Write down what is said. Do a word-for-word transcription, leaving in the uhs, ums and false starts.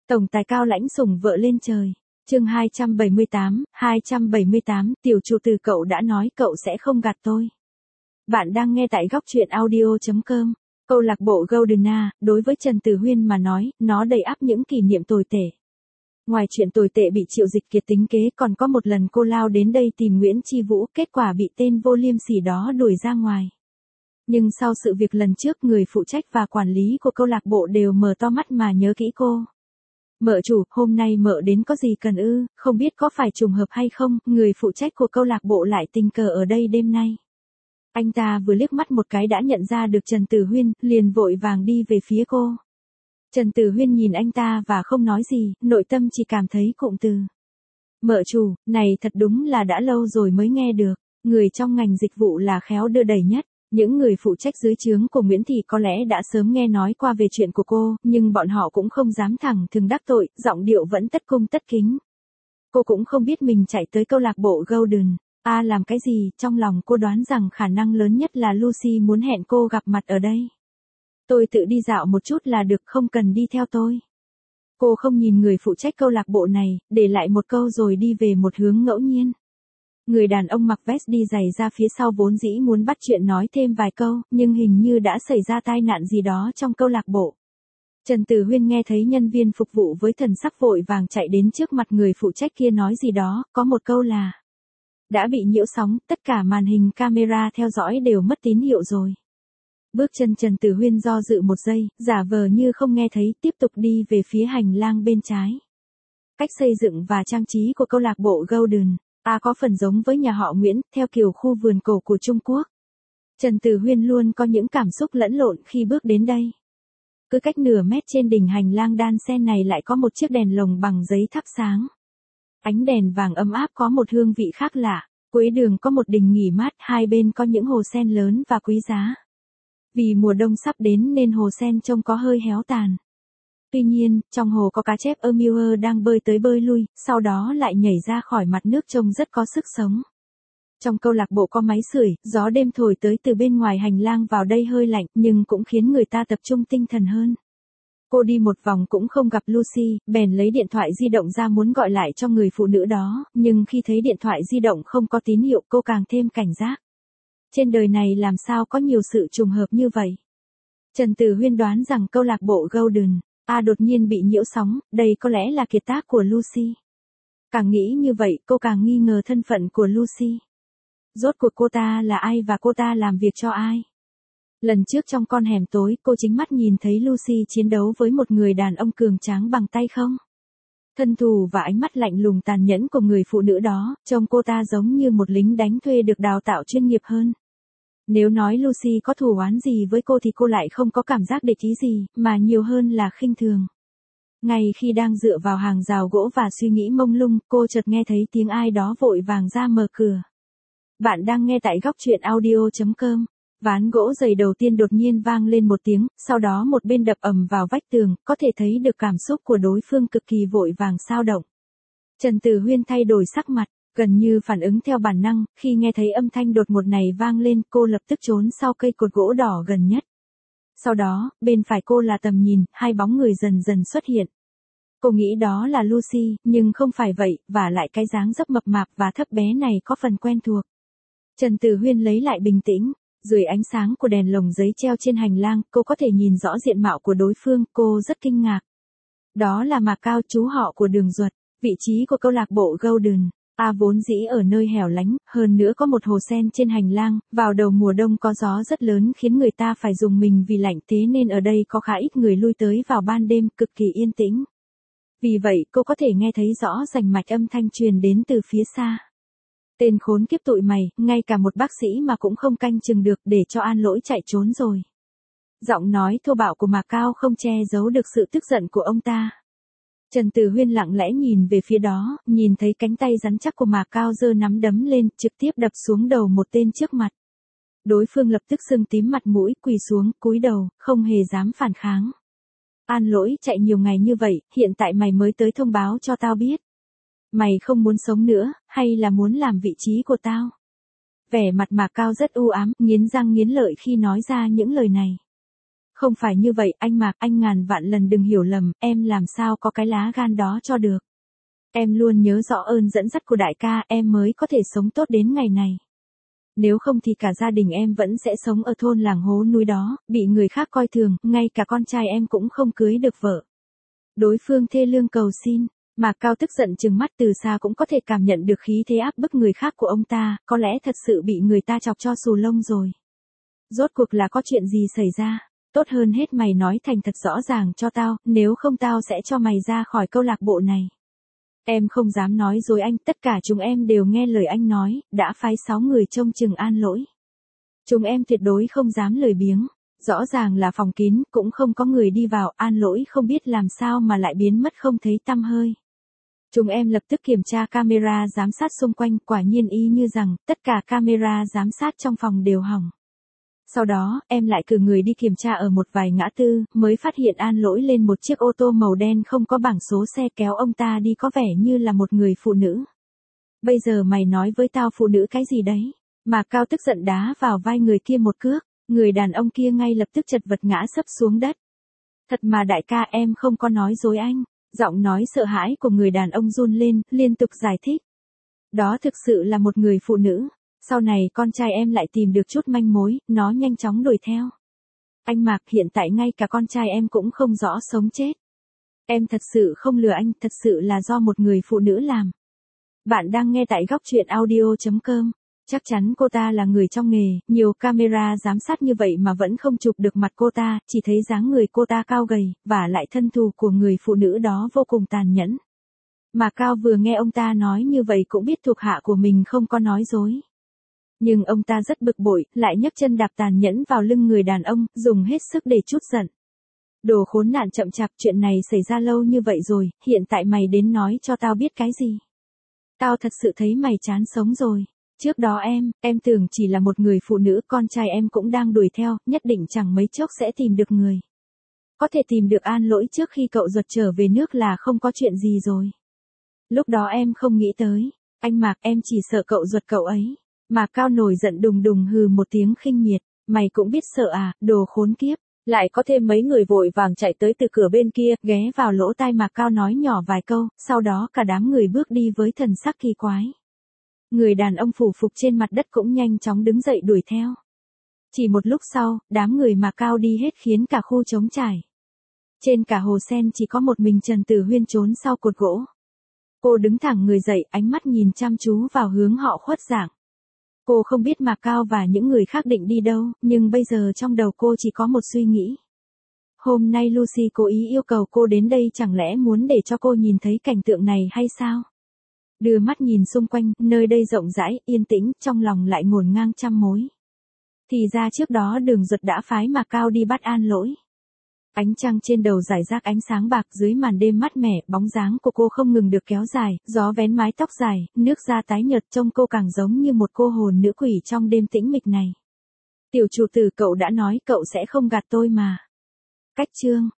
Tổng tài cao lãnh sủng vợ lên trời. Chương hai trăm bảy mươi tám, hai trăm bảy mươi tám, tiểu chủ từ cậu đã nói cậu sẽ không gạt tôi. Bạn đang nghe tại góc truyện audio chấm com. Câu lạc bộ Goldena, đối với Trần Tử Huyên mà nói, nó đầy ắp những kỷ niệm tồi tệ. Ngoài chuyện tồi tệ bị Triệu Dịch Kiệt tính kế, còn có một lần cô lao đến đây tìm Nguyễn Chi Vũ, kết quả bị tên vô liêm sỉ đó đuổi ra ngoài. Nhưng sau sự việc lần trước, người phụ trách và quản lý của câu lạc bộ đều mở to mắt mà nhớ kỹ cô. Mợ chủ, hôm nay mợ đến có gì cần ư, không biết có phải trùng hợp hay không, người phụ trách của câu lạc bộ lại tình cờ ở đây đêm nay. Anh ta vừa liếc mắt một cái đã nhận ra được Trần Tử Huyên, liền vội vàng đi về phía cô. Trần Tử Huyên nhìn anh ta và không nói gì, nội tâm chỉ cảm thấy cụm từ. Mợ chủ, này thật đúng là đã lâu rồi mới nghe được, người trong ngành dịch vụ là khéo đưa đẩy nhất. Những người phụ trách dưới trướng của Nguyễn Thị có lẽ đã sớm nghe nói qua về chuyện của cô, nhưng bọn họ cũng không dám thẳng thừng đắc tội, giọng điệu vẫn tất cung tất kính. Cô cũng không biết mình chạy tới câu lạc bộ Golden. À làm cái gì, trong lòng cô đoán rằng khả năng lớn nhất là Lucy muốn hẹn cô gặp mặt ở đây. Tôi tự đi dạo một chút là được, không cần đi theo tôi. Cô không nhìn người phụ trách câu lạc bộ này, để lại một câu rồi đi về một hướng ngẫu nhiên. Người đàn ông mặc vest đi giày ra phía sau vốn dĩ muốn bắt chuyện nói thêm vài câu, nhưng hình như đã xảy ra tai nạn gì đó trong câu lạc bộ. Trần Tử Huyên nghe thấy nhân viên phục vụ với thần sắc vội vàng chạy đến trước mặt người phụ trách kia nói gì đó, có một câu là đã bị nhiễu sóng, tất cả màn hình camera theo dõi đều mất tín hiệu rồi. Bước chân Trần Tử Huyên do dự một giây, giả vờ như không nghe thấy, tiếp tục đi về phía hành lang bên trái. Cách xây dựng và trang trí của câu lạc bộ Golden À có phần giống với nhà họ Nguyễn, theo kiểu khu vườn cổ của Trung Quốc. Trần Tử Huyên luôn có những cảm xúc lẫn lộn khi bước đến đây. Cứ cách nửa mét trên đỉnh hành lang đan sen này lại có một chiếc đèn lồng bằng giấy thắp sáng. Ánh đèn vàng ấm áp có một hương vị khác lạ. Cuối đường có một đình nghỉ mát, hai bên có những hồ sen lớn và quý giá. Vì mùa đông sắp đến nên hồ sen trông có hơi héo tàn. Tuy nhiên, trong hồ có cá chép Emu đang bơi tới bơi lui, sau đó lại nhảy ra khỏi mặt nước trông rất có sức sống. Trong câu lạc bộ có máy sưởi, gió đêm thổi tới từ bên ngoài hành lang vào đây hơi lạnh, nhưng cũng khiến người ta tập trung tinh thần hơn. Cô đi một vòng cũng không gặp Lucy, bèn lấy điện thoại di động ra muốn gọi lại cho người phụ nữ đó, nhưng khi thấy điện thoại di động không có tín hiệu cô càng thêm cảnh giác. Trên đời này làm sao có nhiều sự trùng hợp như vậy? Trần Tử Huyên đoán rằng câu lạc bộ Golden À đột nhiên bị nhiễu sóng, đây có lẽ là kiệt tác của Lucy. Càng nghĩ như vậy, cô càng nghi ngờ thân phận của Lucy. Rốt cuộc cô ta là ai và cô ta làm việc cho ai? Lần trước trong con hẻm tối, cô chính mắt nhìn thấy Lucy chiến đấu với một người đàn ông cường tráng bằng tay không? Thân thù và ánh mắt lạnh lùng tàn nhẫn của người phụ nữ đó, trông cô ta giống như một lính đánh thuê được đào tạo chuyên nghiệp hơn. Nếu nói Lucy có thù oán gì với cô thì cô lại không có cảm giác địch ý gì, mà nhiều hơn là khinh thường. Ngay khi đang dựa vào hàng rào gỗ và suy nghĩ mông lung, cô chợt nghe thấy tiếng ai đó vội vàng ra mở cửa. Bạn đang nghe tại góc truyện audio chấm com. Ván gỗ dày đầu tiên đột nhiên vang lên một tiếng, sau đó một bên đập ầm vào vách tường, có thể thấy được cảm xúc của đối phương cực kỳ vội vàng xao động. Trần Tử Huyên thay đổi sắc mặt. Gần như phản ứng theo bản năng, khi nghe thấy âm thanh đột ngột này vang lên, cô lập tức trốn sau cây cột gỗ đỏ gần nhất. Sau đó, bên phải cô là tầm nhìn, hai bóng người dần dần xuất hiện. Cô nghĩ đó là Lucy, nhưng không phải vậy, và lại cái dáng dấp mập mạp và thấp bé này có phần quen thuộc. Trần Tử Huyên lấy lại bình tĩnh, dưới ánh sáng của đèn lồng giấy treo trên hành lang, cô có thể nhìn rõ diện mạo của đối phương, cô rất kinh ngạc. Đó là Mạc Cao, chú họ của Đường Duật, vị trí của câu lạc bộ Golden. À vốn dĩ ở nơi hẻo lánh, hơn nữa có một hồ sen trên hành lang, vào đầu mùa đông có gió rất lớn khiến người ta phải dùng mình vì lạnh, thế nên ở đây có khá ít người lui tới vào ban đêm, cực kỳ yên tĩnh. Vì vậy, cô có thể nghe thấy rõ rành mạch âm thanh truyền đến từ phía xa. Tên khốn kiếp tụi mày, ngay cả một bác sĩ mà cũng không canh chừng được, để cho An Lỗi chạy trốn rồi. Giọng nói thô bạo của Mạc Cao không che giấu được sự tức giận của ông ta. Trần Tử Huyên lặng lẽ nhìn về phía đó, nhìn thấy cánh tay rắn chắc của Mạc Cao giơ nắm đấm lên, trực tiếp đập xuống đầu một tên trước mặt. Đối phương lập tức sưng tím mặt mũi, quỳ xuống, cúi đầu, không hề dám phản kháng. An Lỗi, chạy nhiều ngày như vậy, hiện tại mày mới tới thông báo cho tao biết. Mày không muốn sống nữa, hay là muốn làm vị trí của tao? Vẻ mặt Mạc Cao rất u ám, nghiến răng nghiến lợi khi nói ra những lời này. Không phải như vậy anh Mạc, anh ngàn vạn lần đừng hiểu lầm, em làm sao có cái lá gan đó cho được. Em luôn nhớ rõ ơn dẫn dắt của đại ca, em mới có thể sống tốt đến ngày này. Nếu không thì cả gia đình em vẫn sẽ sống ở thôn làng hố núi đó, bị người khác coi thường, ngay cả con trai em cũng không cưới được vợ. Đối phương thê lương cầu xin, Mạc Cao tức giận trừng mắt, từ xa cũng có thể cảm nhận được khí thế áp bức người khác của ông ta, có lẽ thật sự bị người ta chọc cho xù lông rồi. Rốt cuộc là có chuyện gì xảy ra? Tốt hơn hết mày nói thành thật rõ ràng cho tao, nếu không tao sẽ cho mày ra khỏi câu lạc bộ này. Em không dám nói dối anh, tất cả chúng em đều nghe lời anh nói, đã phái sáu người trông chừng An Lỗi. Chúng em tuyệt đối không dám lười biếng, rõ ràng là phòng kín, cũng không có người đi vào, An Lỗi không biết làm sao mà lại biến mất không thấy tăm hơi. Chúng em lập tức kiểm tra camera giám sát xung quanh, quả nhiên y như rằng, tất cả camera giám sát trong phòng đều hỏng. Sau đó, em lại cử người đi kiểm tra ở một vài ngã tư, mới phát hiện An Lỗi lên một chiếc ô tô màu đen không có bảng số xe kéo ông ta đi, có vẻ như là một người phụ nữ. Bây giờ mày nói với tao phụ nữ cái gì đấy? Mạc Cao tức giận đá vào vai người kia một cước, người đàn ông kia ngay lập tức chật vật ngã sấp xuống đất. Thật mà đại ca, em không có nói dối anh. Giọng nói sợ hãi của người đàn ông run lên, liên tục giải thích. Đó thực sự là một người phụ nữ. Sau này con trai em lại tìm được chút manh mối, nó nhanh chóng đuổi theo. Anh Mạc, hiện tại ngay cả con trai em cũng không rõ sống chết. Em thật sự không lừa anh, thật sự là do một người phụ nữ làm. Bạn đang nghe tại góc truyện audio chấm com. Chắc chắn cô ta là người trong nghề, nhiều camera giám sát như vậy mà vẫn không chụp được mặt cô ta, chỉ thấy dáng người cô ta cao gầy, và lại thân thù của người phụ nữ đó vô cùng tàn nhẫn. Mà Cao vừa nghe ông ta nói như vậy cũng biết thuộc hạ của mình không có nói dối. Nhưng ông ta rất bực bội, lại nhấc chân đạp tàn nhẫn vào lưng người đàn ông, dùng hết sức để trút giận. Đồ khốn nạn chậm chạp, chuyện này xảy ra lâu như vậy rồi, hiện tại mày đến nói cho tao biết cái gì? Tao thật sự thấy mày chán sống rồi. Trước đó em, em tưởng chỉ là một người phụ nữ, con trai em cũng đang đuổi theo, nhất định chẳng mấy chốc sẽ tìm được người. Có thể tìm được An Lỗi trước khi cậu Duật trở về nước là không có chuyện gì rồi. Lúc đó em không nghĩ tới, anh Mạc, em chỉ sợ cậu Duật cậu ấy. Mạc Cao nổi giận đùng đùng hừ một tiếng khinh miệt, mày cũng biết sợ à, đồ khốn kiếp. Lại có thêm mấy người vội vàng chạy tới từ cửa bên kia, ghé vào lỗ tai Mạc Cao nói nhỏ vài câu, sau đó cả đám người bước đi với thần sắc kỳ quái. Người đàn ông phủ phục trên mặt đất cũng nhanh chóng đứng dậy đuổi theo. Chỉ một lúc sau, đám người Mạc Cao đi hết khiến cả khu trống trải. Trên cả hồ sen chỉ có một mình Trần Tử Huyên trốn sau cột gỗ. Cô đứng thẳng người dậy, ánh mắt nhìn chăm chú vào hướng họ khuất dạng. Cô không biết Mạc Cao và những người khác định đi đâu, nhưng bây giờ trong đầu cô chỉ có một suy nghĩ. Hôm nay Lucy cố ý yêu cầu cô đến đây, chẳng lẽ muốn để cho cô nhìn thấy cảnh tượng này hay sao? Đưa mắt nhìn xung quanh, nơi đây rộng rãi, yên tĩnh, trong lòng lại ngổn ngang trăm mối. Thì ra trước đó Đường Duật đã phái Mạc Cao đi bắt An Lỗi. Ánh trăng trên đầu rải rác ánh sáng bạc, dưới màn đêm mát mẻ, bóng dáng của cô không ngừng được kéo dài, gió vén mái tóc dài, nước da tái nhợt, trông cô càng giống như một cô hồn nữ quỷ trong đêm tĩnh mịch này. Tiểu chủ tử, cậu đã nói cậu sẽ không gạt tôi mà. Cách chương